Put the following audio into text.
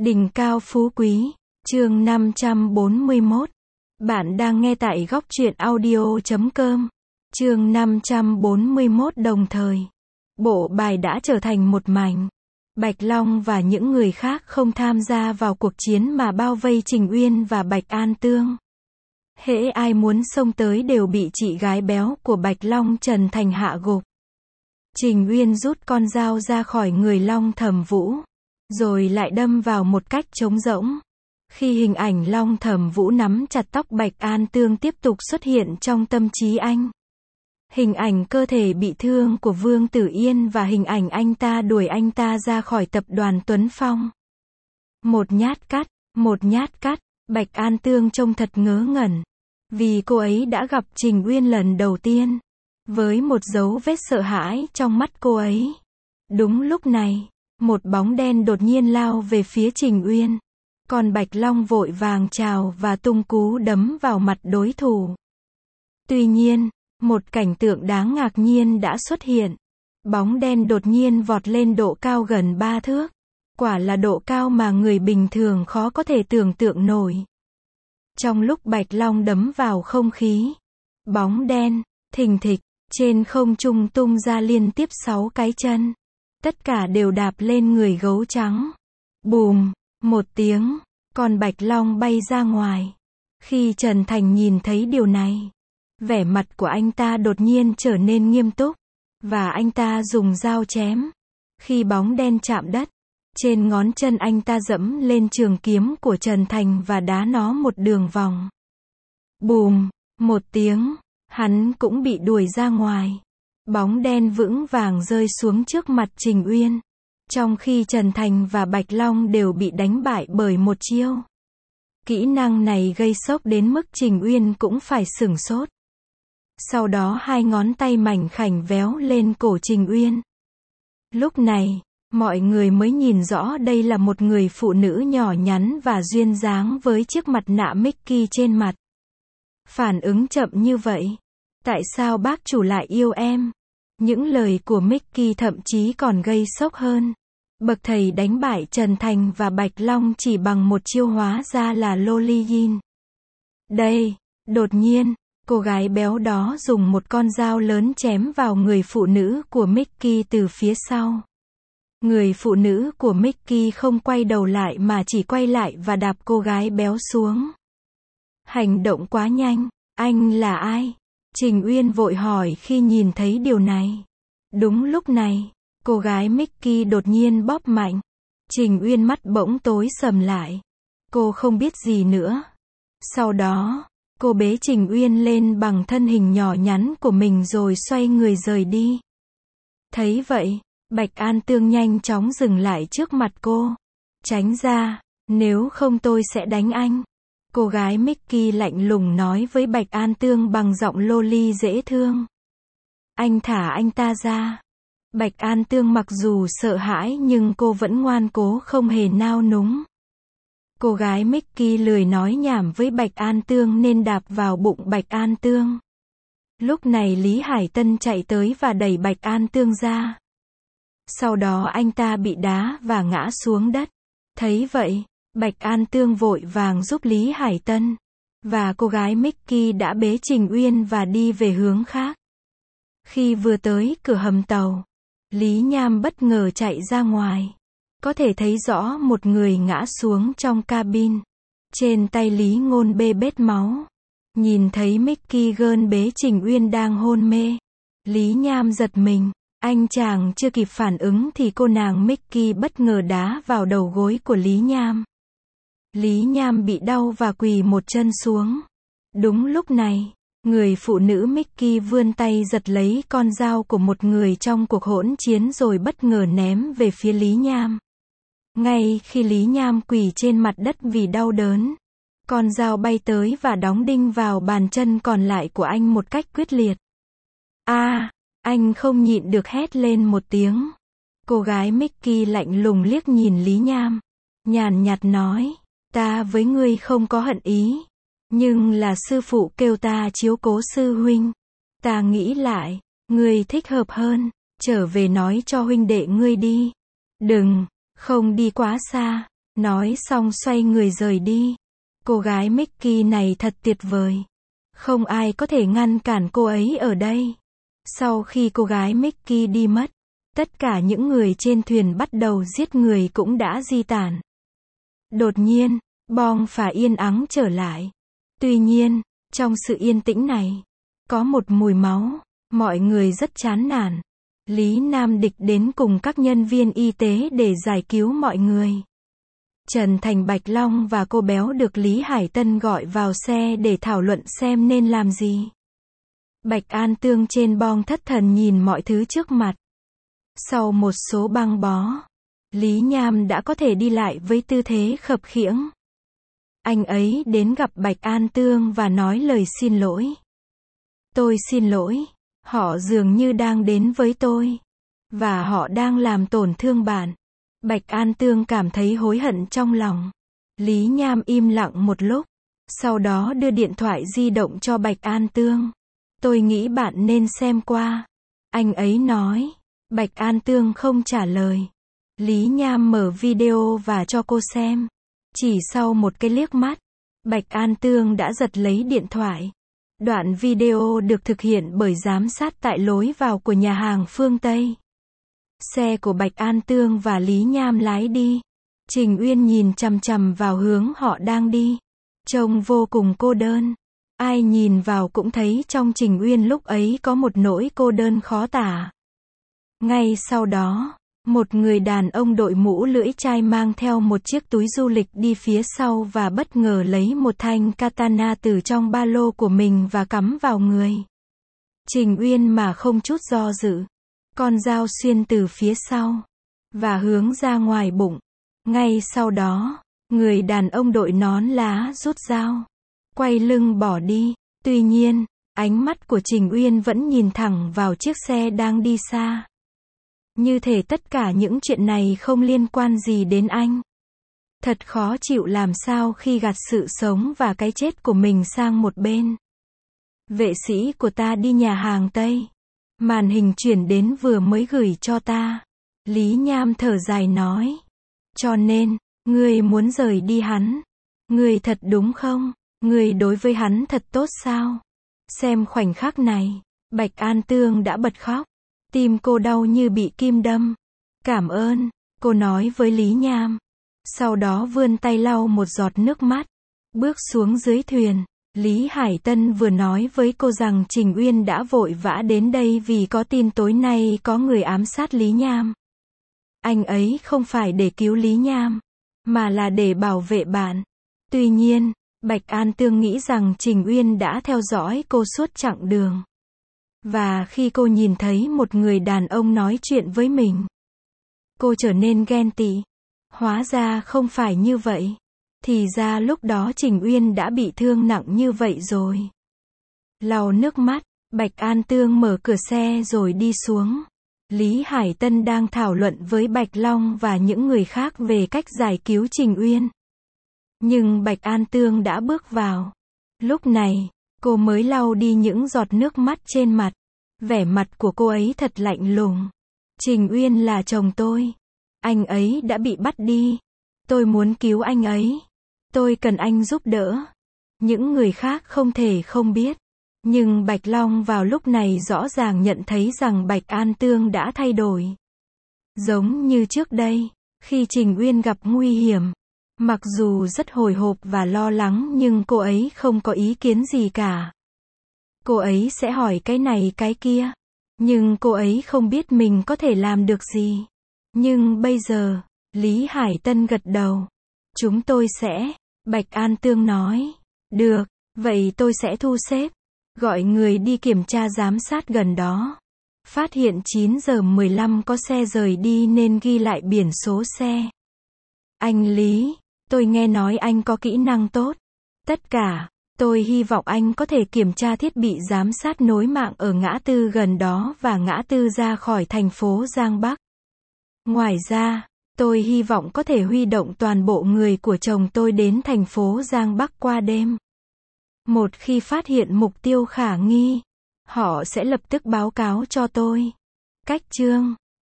Đỉnh cao phú quý, chương 541. Bạn đang nghe tại góc truyện audio.com. Chương 541 đồng thời. Bộ bài đã trở thành một mảnh. Bạch Long và những người khác không tham gia vào cuộc chiến mà bao vây Trình Uyên và Bạch An Tương. Hễ ai muốn xông tới đều bị chị gái béo của Bạch Long Trần Thành hạ gục. Trình Uyên rút con dao ra khỏi người Long Thẩm Vũ, rồi lại đâm vào một cách trống rỗng. Khi hình ảnh Long Thẩm Vũ nắm chặt tóc Bạch An Tương tiếp tục xuất hiện trong tâm trí anh. Hình ảnh cơ thể bị thương của Vương Tử Yên và hình ảnh anh ta đuổi anh ta ra khỏi tập đoàn Tuấn Phong. Một nhát cắt, Bạch An Tương trông thật ngớ ngẩn. Vì cô ấy đã gặp Trình Uyên lần đầu tiên. Với một dấu vết sợ hãi trong mắt cô ấy. Đúng lúc này, một bóng đen đột nhiên lao về phía Trình Uyên. Còn Bạch Long vội vàng chào và tung cú đấm vào mặt đối thủ. Tuy nhiên, một cảnh tượng đáng ngạc nhiên đã xuất hiện. Bóng đen đột nhiên vọt lên độ cao gần 3 thước. Quả là độ cao mà người bình thường khó có thể tưởng tượng nổi. Trong lúc Bạch Long đấm vào không khí, bóng đen, thình thịch, trên không trung tung ra liên tiếp 6 cái chân. Tất cả đều đạp lên người gấu trắng. Bùm, một tiếng, con Bạch Long bay ra ngoài. Khi Trần Thành nhìn thấy điều này, vẻ mặt của anh ta đột nhiên trở nên nghiêm túc. Và anh ta dùng dao chém. Khi bóng đen chạm đất, trên ngón chân anh ta dẫm lên trường kiếm của Trần Thành và đá nó một đường vòng. Bùm, một tiếng, hắn cũng bị đuổi ra ngoài. Bóng đen vững vàng rơi xuống trước mặt Trình Uyên. Trong khi Trần Thành và Bạch Long đều bị đánh bại bởi một chiêu. Kỹ năng này gây sốc đến mức Trình Uyên cũng phải sửng sốt. Sau đó hai ngón tay mảnh khảnh véo lên cổ Trình Uyên. Lúc này, mọi người mới nhìn rõ đây là một người phụ nữ nhỏ nhắn và duyên dáng với chiếc mặt nạ Mickey trên mặt. Phản ứng chậm như vậy. Tại sao bác chủ lại yêu em? Những lời của Mickey thậm chí còn gây sốc hơn. Bậc thầy đánh bại Trần Thành và Bạch Long chỉ bằng một chiêu hóa ra là Loli Yin. Đây, đột nhiên, cô gái béo đó dùng một con dao lớn chém vào người phụ nữ của Mickey từ phía sau. Người phụ nữ của Mickey không quay đầu lại mà chỉ quay lại và đạp cô gái béo xuống. Hành động quá nhanh, anh là ai? Trình Uyên vội hỏi khi nhìn thấy điều này. Đúng lúc này, cô gái Mickey đột nhiên bóp mạnh. Trình Uyên mắt bỗng tối sầm lại. Cô không biết gì nữa. Sau đó, cô bế Trình Uyên lên bằng thân hình nhỏ nhắn của mình rồi xoay người rời đi. Thấy vậy, Bạch An Tương nhanh chóng dừng lại trước mặt cô. Tránh ra, nếu không tôi sẽ đánh anh. Cô gái Mickey lạnh lùng nói với Bạch An Tương bằng giọng loli dễ thương. Anh thả anh ta ra. Bạch An Tương mặc dù sợ hãi nhưng cô vẫn ngoan cố không hề nao núng. Cô gái Mickey lười nói nhảm với Bạch An Tương nên đạp vào bụng Bạch An Tương. Lúc này Lý Hải Tân chạy tới và đẩy Bạch An Tương ra. Sau đó anh ta bị đá và ngã xuống đất. Thấy vậy, Bạch An Tương vội vàng giúp Lý Hải Tân. Và cô gái Mickey đã bế Trình Uyên và đi về hướng khác. Khi vừa tới cửa hầm tàu, Lý Nham bất ngờ chạy ra ngoài. Có thể thấy rõ một người ngã xuống trong cabin. Trên tay Lý Ngôn bê bết máu. Nhìn thấy Mickey gơn bế Trình Uyên đang hôn mê. Lý Nham giật mình. Anh chàng chưa kịp phản ứng thì cô nàng Mickey bất ngờ đá vào đầu gối của Lý Nham. Lý Nham bị đau và quỳ một chân xuống. Đúng lúc này, người phụ nữ Mickey vươn tay giật lấy con dao của một người trong cuộc hỗn chiến rồi bất ngờ ném về phía Lý Nham. Ngay khi Lý Nham quỳ trên mặt đất vì đau đớn, con dao bay tới và đóng đinh vào bàn chân còn lại của anh một cách quyết liệt. Anh không nhịn được hét lên một tiếng. Cô gái Mickey lạnh lùng liếc nhìn Lý Nham. Nhàn nhạt nói, ta với ngươi không có hận ý. Nhưng là sư phụ kêu ta chiếu cố sư huynh. Ta nghĩ lại, ngươi thích hợp hơn, trở về nói cho huynh đệ ngươi đi. Đừng, không đi quá xa. Nói xong xoay người rời đi. Cô gái Mickey này thật tuyệt vời. Không ai có thể ngăn cản cô ấy ở đây. Sau khi cô gái Mickey đi mất, tất cả những người trên thuyền bắt đầu giết người cũng đã di tản. Đột nhiên, Bong phà yên ắng trở lại. Tuy nhiên, trong sự yên tĩnh này, có một mùi máu, mọi người rất chán nản. Lý Nam Địch đến cùng các nhân viên y tế để giải cứu mọi người. Trần Thành Bạch Long và cô béo được Lý Hải Tân gọi vào xe để thảo luận xem nên làm gì. Bạch An Tương trên bong thất thần nhìn mọi thứ trước mặt. Sau một số băng bó, Lý Nham đã có thể đi lại với tư thế khập khiễng. Anh ấy đến gặp Bạch An Tương và nói lời xin lỗi. Tôi xin lỗi, họ dường như đang đến với tôi. Và họ đang làm tổn thương bạn. Bạch An Tương cảm thấy hối hận trong lòng. Lý Nham im lặng một lúc. Sau đó đưa điện thoại di động cho Bạch An Tương. Tôi nghĩ bạn nên xem qua. Anh ấy nói. Bạch An Tương không trả lời. Lý Nham mở video và cho cô xem. Chỉ sau một cái liếc mắt, Bạch An Tương đã giật lấy điện thoại. Đoạn video được thực hiện bởi giám sát tại lối vào của nhà hàng phương Tây. Xe của Bạch An Tương và Lý Nham lái đi. Trình Uyên nhìn chằm chằm vào hướng họ đang đi. Trông vô cùng cô đơn. Ai nhìn vào cũng thấy trong Trình Uyên lúc ấy có một nỗi cô đơn khó tả. Ngay sau đó, một người đàn ông đội mũ lưỡi chai mang theo một chiếc túi du lịch đi phía sau và bất ngờ lấy một thanh katana từ trong ba lô của mình và cắm vào người Trình Uyên mà không chút do dự. Con dao xuyên từ phía sau và hướng ra ngoài bụng. Ngay sau đó, người đàn ông đội nón lá rút dao, quay lưng bỏ đi. Tuy nhiên, ánh mắt của Trình Uyên vẫn nhìn thẳng vào chiếc xe đang đi xa. Như thể tất cả những chuyện này không liên quan gì đến anh. Thật khó chịu làm sao khi gạt sự sống và cái chết của mình sang một bên. Vệ sĩ của ta đi nhà hàng Tây. Màn hình chuyển đến vừa mới gửi cho ta. Lý Nham thở dài nói. Cho nên, ngươi muốn rời đi hắn. Ngươi thật đúng không? Ngươi đối với hắn thật tốt sao? Xem khoảnh khắc này, Bạch An Tương đã bật khóc. Tim cô đau như bị kim đâm. Cảm ơn, cô nói với Lý Nham. Sau đó vươn tay lau một giọt nước mắt. Bước xuống dưới thuyền. Lý Hải Tân vừa nói với cô rằng Trình Uyên đã vội vã đến đây vì có tin tối nay có người ám sát Lý Nham. Anh ấy không phải để cứu Lý Nham, mà là để bảo vệ bạn. Tuy nhiên, Bạch An Tương nghĩ rằng Trình Uyên đã theo dõi cô suốt chặng đường. Và khi cô nhìn thấy một người đàn ông nói chuyện với mình, cô trở nên ghen tị. Hóa ra không phải như vậy. Thì ra lúc đó Trình Uyên đã bị thương nặng như vậy rồi. Lau nước mắt, Bạch An Tương mở cửa xe rồi đi xuống. Lý Hải Tân đang thảo luận với Bạch Long và những người khác về cách giải cứu Trình Uyên. Nhưng Bạch An Tương đã bước vào. Lúc này, cô mới lau đi những giọt nước mắt trên mặt. Vẻ mặt của cô ấy thật lạnh lùng. Trình Uyên là chồng tôi. Anh ấy đã bị bắt đi. Tôi muốn cứu anh ấy. Tôi cần anh giúp đỡ. Những người khác không thể không biết. Nhưng Bạch Long vào lúc này rõ ràng nhận thấy rằng Bạch An Tương đã thay đổi. Giống như trước đây, khi Trình Uyên gặp nguy hiểm. Mặc dù rất hồi hộp và lo lắng nhưng cô ấy không có ý kiến gì cả. Cô ấy sẽ hỏi cái này cái kia. Nhưng cô ấy không biết mình có thể làm được gì. Nhưng bây giờ, Lý Hải Tân gật đầu. Chúng tôi sẽ, Bạch An Tương nói. Được, vậy tôi sẽ thu xếp. Gọi người đi kiểm tra giám sát gần đó. Phát hiện 9 giờ 15 có xe rời đi nên ghi lại biển số xe. Anh Lý, tôi nghe nói anh có kỹ năng tốt. Tất cả, tôi hy vọng anh có thể kiểm tra thiết bị giám sát nối mạng ở ngã tư gần đó và ngã tư ra khỏi thành phố Giang Bắc. Ngoài ra, tôi hy vọng có thể huy động toàn bộ người của chồng tôi đến thành phố Giang Bắc qua đêm. Một khi phát hiện mục tiêu khả nghi, họ sẽ lập tức báo cáo cho tôi. Cách chương